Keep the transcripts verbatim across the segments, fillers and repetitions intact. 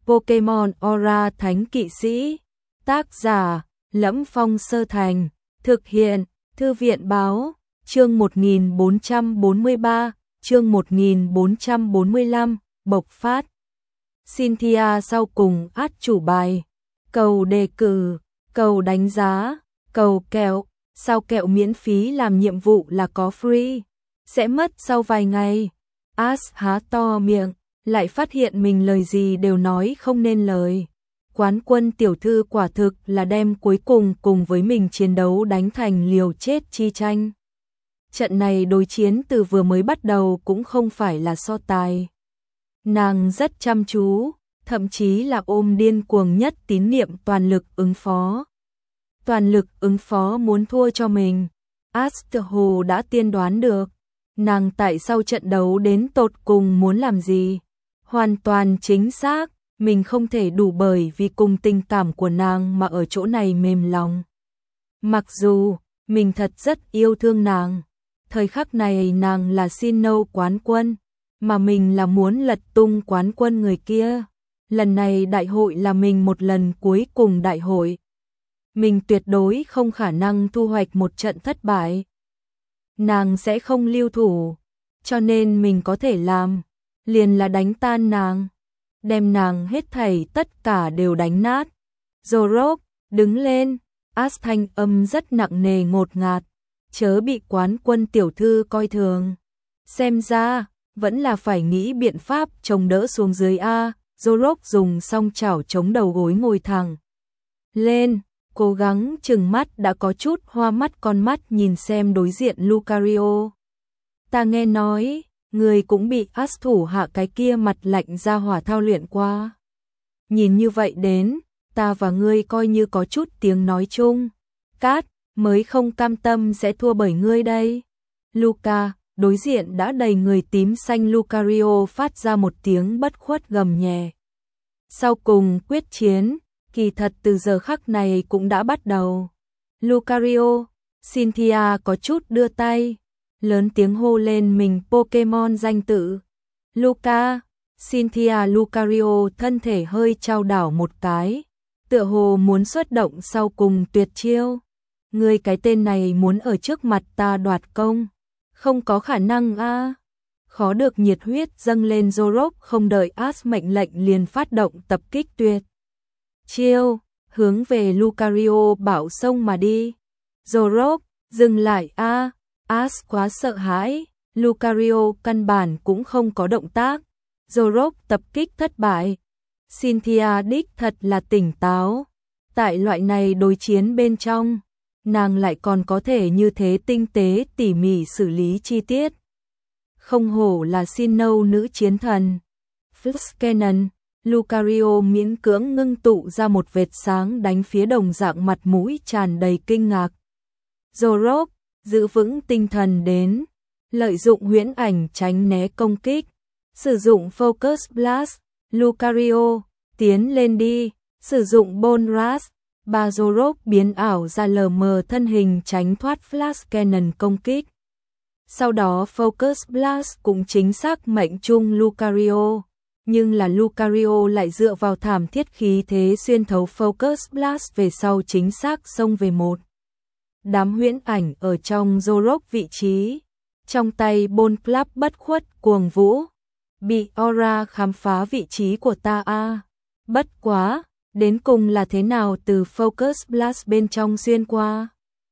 Pokemon Aura Thánh Kỵ Sĩ. Tác giả: Lẫm Phong Sơ Thành. Thực hiện: Thư viện Báo. Chương một nghìn bốn trăm bốn mươi ba, chương một nghìn bốn trăm bốn mươi lăm, bộc phát. Cynthia sau cùng át chủ bài. Cầu đề cử, cầu đánh giá, cầu kẹo. Sao kẹo miễn phí làm nhiệm vụ là có free? Sẽ mất sau vài ngày. Ash há to miệng, lại phát hiện mình lời gì đều nói không nên lời. Quán Quân tiểu thư quả thực là đem cuối cùng cùng với mình chiến đấu đánh thành liều chết chi tranh. Trận này đối chiến từ vừa mới bắt đầu cũng không phải là so tài. Nàng rất chăm chú, thậm chí là ôm điên cuồng nhất tín niệm toàn lực ứng phó. Toàn lực ứng phó muốn thua cho mình. Astro đã tiên đoán được. Nàng tại sau trận đấu đến tột cùng muốn làm gì. Hoàn toàn chính xác, mình không thể đủ bởi vì cùng tình cảm của nàng mà ở chỗ này mềm lòng. Mặc dù, mình thật rất yêu thương nàng. Thời khắc này nàng là Sinnoh quán quân, mà mình là muốn lật tung quán quân người kia. Lần này đại hội là mình một lần cuối cùng đại hội. Mình tuyệt đối không khả năng thu hoạch một trận thất bại. Nàng sẽ không lưu thủ, cho nên mình có thể làm, liền là đánh tan nàng, đem nàng hết thảy tất cả đều đánh nát. Zorok, đứng lên, Ash thanh âm rất nặng nề ngột ngạt, chớ bị Quán Quân tiểu thư coi thường. Xem ra, vẫn là phải nghĩ biện pháp chống đỡ xuống dưới a. Zorok dùng song chảo chống đầu gối ngồi thẳng lên, cố gắng chừng mắt đã có chút hoa mắt con mắt nhìn xem đối diện Lucario. Ta nghe nói, người cũng bị Ash thủ hạ cái kia mặt lạnh ra hỏa thao luyện qua. Nhìn như vậy đến, ta và ngươi coi như có chút tiếng nói chung. Cát, mới không cam tâm sẽ thua bởi ngươi đây. Luca, đối diện đã đầy người tím xanh Lucario phát ra một tiếng bất khuất gầm nhẹ. Sau cùng quyết chiến, kỳ thật từ giờ khắc này cũng đã bắt đầu. Lucario, Cynthia có chút đưa tay, lớn tiếng hô lên mình Pokemon danh tự. Luca, Cynthia Lucario thân thể hơi trao đảo một cái, tựa hồ muốn xuất động sau cùng tuyệt chiêu. Ngươi cái tên này muốn ở trước mặt ta đoạt công, không có khả năng a. Khó được nhiệt huyết dâng lên. Zorok không đợi Ash mệnh lệnh liền phát động tập kích tuyệt chiêu, hướng về Lucario bảo xông mà đi. Zorok, dừng lại a. Ash quá sợ hãi, Lucario căn bản cũng không có động tác. Zorok tập kích thất bại. Cynthia đích thật là tỉnh táo. Tại loại này đối chiến bên trong, nàng lại còn có thể như thế tinh tế tỉ mỉ xử lý chi tiết. Không hổ là Sinnoh nữ chiến thần. Fluxcanon, Lucario miễn cưỡng ngưng tụ ra một vệt sáng đánh phía đồng dạng mặt mũi tràn đầy kinh ngạc. Zorok, giữ vững tinh thần đến, lợi dụng huyễn ảnh tránh né công kích, sử dụng Focus Blast. Lucario, tiến lên đi, sử dụng Bone Rush. Ba Zorok biến ảo ra lờ mờ thân hình tránh thoát Flash Cannon công kích. Sau đó Focus Blast cũng chính xác mệnh trung Lucario, nhưng là Lucario lại dựa vào thảm thiết khí thế xuyên thấu Focus Blast về sau chính xác xông về một đám huyễn ảnh ở trong Zorok vị trí. Trong tay Bone Club bất khuất cuồng vũ, bị Aura khám phá vị trí của ta a. Bất quá, đến cùng là thế nào từ Focus Blast bên trong xuyên qua?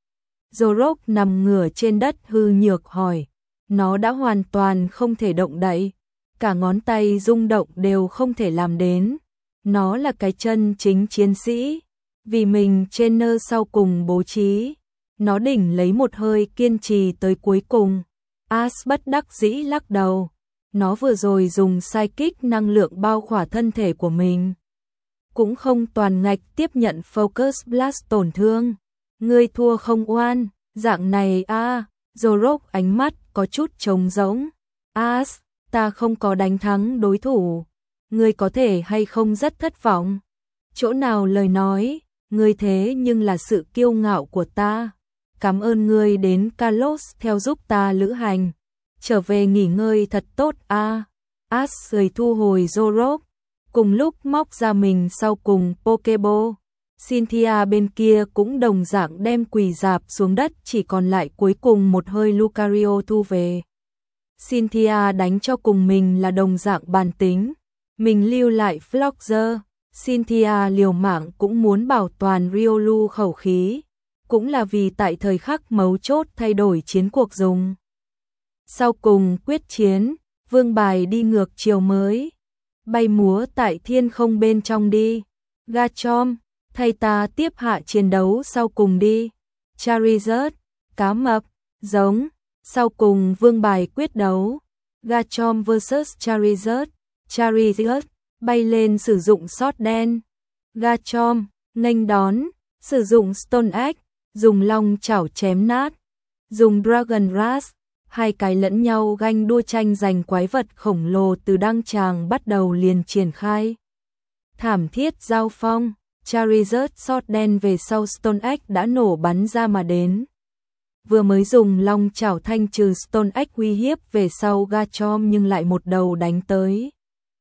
Zorok nằm ngửa trên đất hư nhược hỏi. Nó đã hoàn toàn không thể động đậy, cả ngón tay rung động đều không thể làm đến. Nó là cái chân chính chiến sĩ, vì mình trainer sau cùng bố trí. Nó đỉnh lấy một hơi kiên trì tới cuối cùng. Ash bất đắc dĩ lắc đầu. Nó vừa rồi dùng psychic năng lượng bao khỏa thân thể của mình, cũng không toàn ngạch tiếp nhận Focus Blast tổn thương. Ngươi thua không oan, dạng này a. À, Zorok ánh mắt có chút trống rỗng. Ash, ta không có đánh thắng đối thủ. Ngươi có thể hay không rất thất vọng? Chỗ nào lời nói, ngươi thế nhưng là sự kiêu ngạo của ta. Cảm ơn ngươi đến Kalos theo giúp ta lữ hành. Trở về nghỉ ngơi thật tốt a. À. Ash cười thu hồi Zorok. cùng lúc móc ra mình sau cùng Pokeball. Cynthia bên kia cũng đồng dạng đem quỳ rạp xuống đất, chỉ còn lại cuối cùng một hơi Lucario thu về. Cynthia đánh cho cùng mình là đồng dạng bản tính, mình lưu lại Floxer. Cynthia liều mạng cũng muốn bảo toàn Riolu khẩu khí, cũng là vì tại thời khắc mấu chốt thay đổi chiến cuộc dùng. Sau cùng quyết chiến, vương bài đi ngược chiều mới, bay múa tại thiên không bên trong đi. Garchomp, thay ta tiếp hạ chiến đấu sau cùng đi. Charizard, cá mập, giống, sau cùng vương bài quyết đấu. Garchomp versus Charizard, Charizard, bay lên sử dụng sót đen. Garchomp, nghênh đón, sử dụng Stone Axe, dùng long chảo chém nát, dùng Dragon Rush, hai cái lẫn nhau ganh đua tranh giành quái vật khổng lồ từ đăng tràng bắt đầu liền triển khai. Thảm thiết giao phong, Charizard sót đen về sau Stone Axe đã nổ bắn ra mà đến. Vừa mới dùng long chảo thanh trừ Stone Axe uy hiếp về sau Garchomp nhưng lại một đầu đánh tới.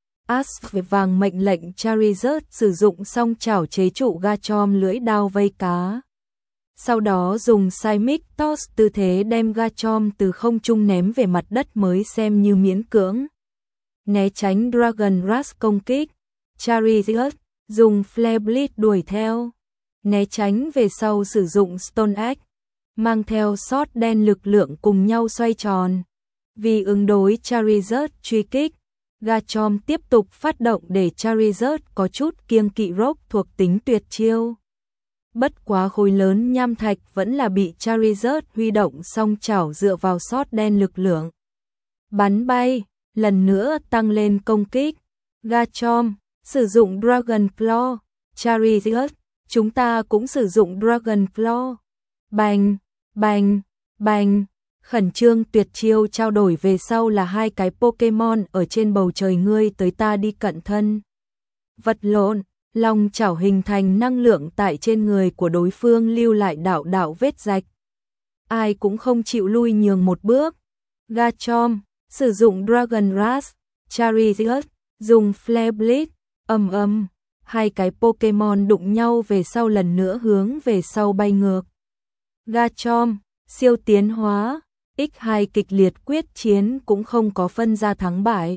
Ash vàng mệnh lệnh Charizard sử dụng song chảo chế trụ Garchomp lưỡi đao vây cá. Sau đó dùng Seismic Toss tư thế đem Garchomp từ không trung ném về mặt đất mới xem như miễn cưỡng. Né tránh Dragon Rush công kích, Charizard dùng Flare Blitz đuổi theo. Né tránh về sau sử dụng Stone Axe, mang theo sót đen lực lượng cùng nhau xoay tròn. Vì ứng đối Charizard truy kích, Garchomp tiếp tục phát động để Charizard có chút kiêng kỵ Rock thuộc tính tuyệt chiêu. Bất quá khối lớn nham thạch vẫn là bị Charizard huy động song chảo dựa vào sót đen lực lượng bắn bay, lần nữa tăng lên công kích. Garchomp sử dụng Dragon Claw, Charizard, chúng ta cũng sử dụng Dragon Claw. Bành, bành, bành, khẩn trương tuyệt chiêu trao đổi về sau là hai cái Pokemon ở trên bầu trời ngươi tới ta đi cận thân. Vật lộn, long chảo hình thành năng lượng tại trên người của đối phương lưu lại đạo đạo vết rạch. Ai cũng không chịu lui nhường một bước. Garchomp sử dụng Dragon Rush, Charizard dùng Flare Blitz, ầm ầm, hai cái Pokemon đụng nhau về sau lần nữa hướng về sau bay ngược. Garchomp siêu tiến hóa, nhân hai kịch liệt quyết chiến cũng không có phân ra thắng bại.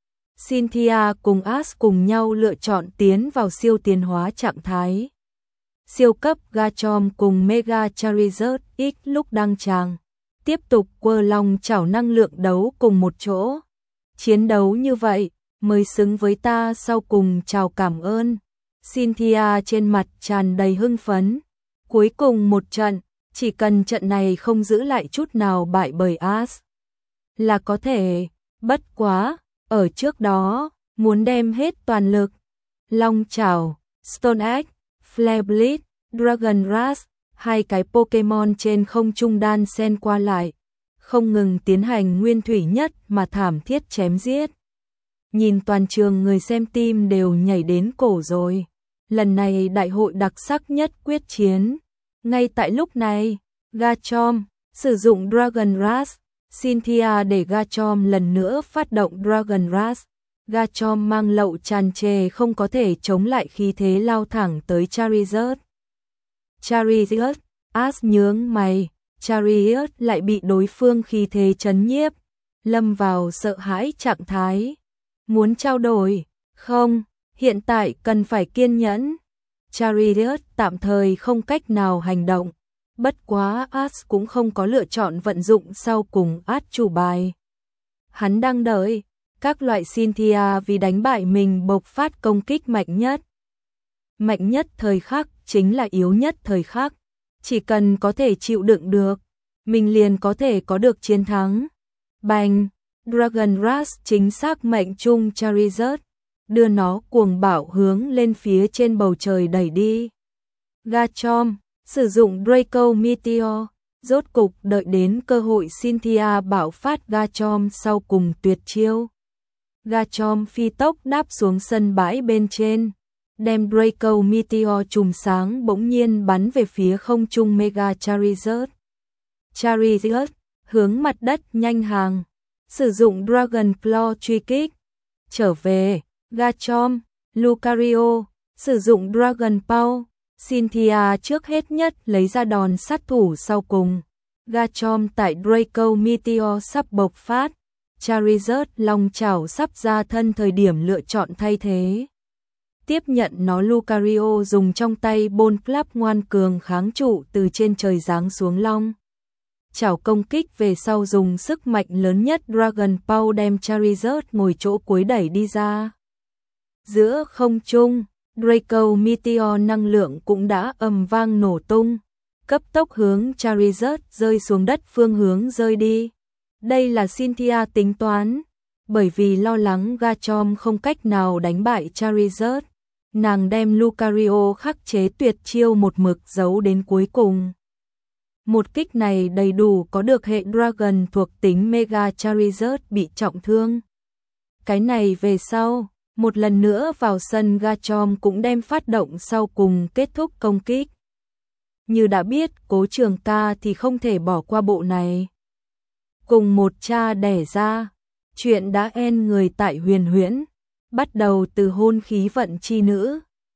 Cynthia cùng Ash cùng nhau lựa chọn tiến vào siêu tiến hóa trạng thái. Siêu cấp Garchomp cùng Mega Charizard X lúc đăng tràng, tiếp tục quơ long chảo năng lượng đấu cùng một chỗ. Chiến đấu như vậy mới xứng với ta, sau cùng chào cảm ơn. Cynthia trên mặt tràn đầy hưng phấn. Cuối cùng một trận, chỉ cần trận này không giữ lại chút nào bại bởi Ash là có thể, bất quá, ở trước đó, muốn đem hết toàn lực. Long chảo, Stone Axe, Flare Blitz, Dragon Rush, hai cái Pokemon trên không trung đan xen qua lại, không ngừng tiến hành nguyên thủy nhất mà thảm thiết chém giết. Nhìn toàn trường người xem tim đều nhảy đến cổ rồi. Lần này đại hội đặc sắc nhất quyết chiến. Ngay tại lúc này, Garchomp sử dụng Dragon Rush, Cynthia để Garchomp lần nữa phát động Dragon Rush. Garchomp mang lậu tràn trề không có thể chống lại khí thế lao thẳng tới Charizard. Charizard, Ash nhướng mày, Charizard lại bị đối phương khí thế chấn nhiếp, lâm vào sợ hãi trạng thái. Muốn trao đổi? Không, hiện tại cần phải kiên nhẫn. Charizard tạm thời không cách nào hành động, bất quá Ash cũng không có lựa chọn vận dụng sau cùng át chủ bài. Hắn đang đợi các loại Cynthia vì đánh bại mình bộc phát công kích mạnh nhất. Mạnh nhất thời khắc chính là yếu nhất thời khắc, chỉ cần có thể chịu đựng được, mình liền có thể có được chiến thắng. Bành, Dragon Rush chính xác mệnh trung Charizard, đưa nó cuồng bạo hướng lên phía trên bầu trời đẩy đi. Garchomp sử dụng Draco Meteor, rốt cục đợi đến cơ hội Cynthia bạo phát Garchomp sau cùng tuyệt chiêu. Garchomp phi tốc đáp xuống sân bãi bên trên, đem Draco Meteor chùm sáng bỗng nhiên bắn về phía không trung Mega Charizard. Charizard hướng mặt đất nhanh hàng, sử dụng Dragon Claw truy kích. Trở về, Garchomp Lucario, sử dụng Dragon Ball, Cynthia trước hết nhất lấy ra đòn sát thủ sau cùng. Garchomp tại Draco Meteor sắp bộc phát, Charizard long chảo sắp ra thân thời điểm lựa chọn thay thế. Tiếp nhận nó, Lucario dùng trong tay Bone Club ngoan cường kháng trụ từ trên trời giáng xuống long chảo công kích về sau, dùng sức mạnh lớn nhất Dragon Ball đem Charizard ngồi chỗ cuối đẩy đi ra. Giữa không trung, Draco Meteor năng lượng cũng đã ầm vang nổ tung, cấp tốc hướng Charizard rơi xuống đất phương hướng rơi đi. Đây là Cynthia tính toán, bởi vì lo lắng Garchomp không cách nào đánh bại Charizard, nàng đem Lucario khắc chế tuyệt chiêu một mực giấu đến cuối cùng. Một kích này đầy đủ có được hệ Dragon thuộc tính Mega. Charizard bị trọng thương. Cái này về sau, một lần nữa vào sân, Garchomp cũng đem phát động sau cùng kết thúc công kích. Như đã biết, Cố Trường Ca thì không thể bỏ qua bộ này. Cùng một cha đẻ ra, chuyện đã end người tại Huyền Huyễn, bắt đầu từ hôn khí vận chi nữ.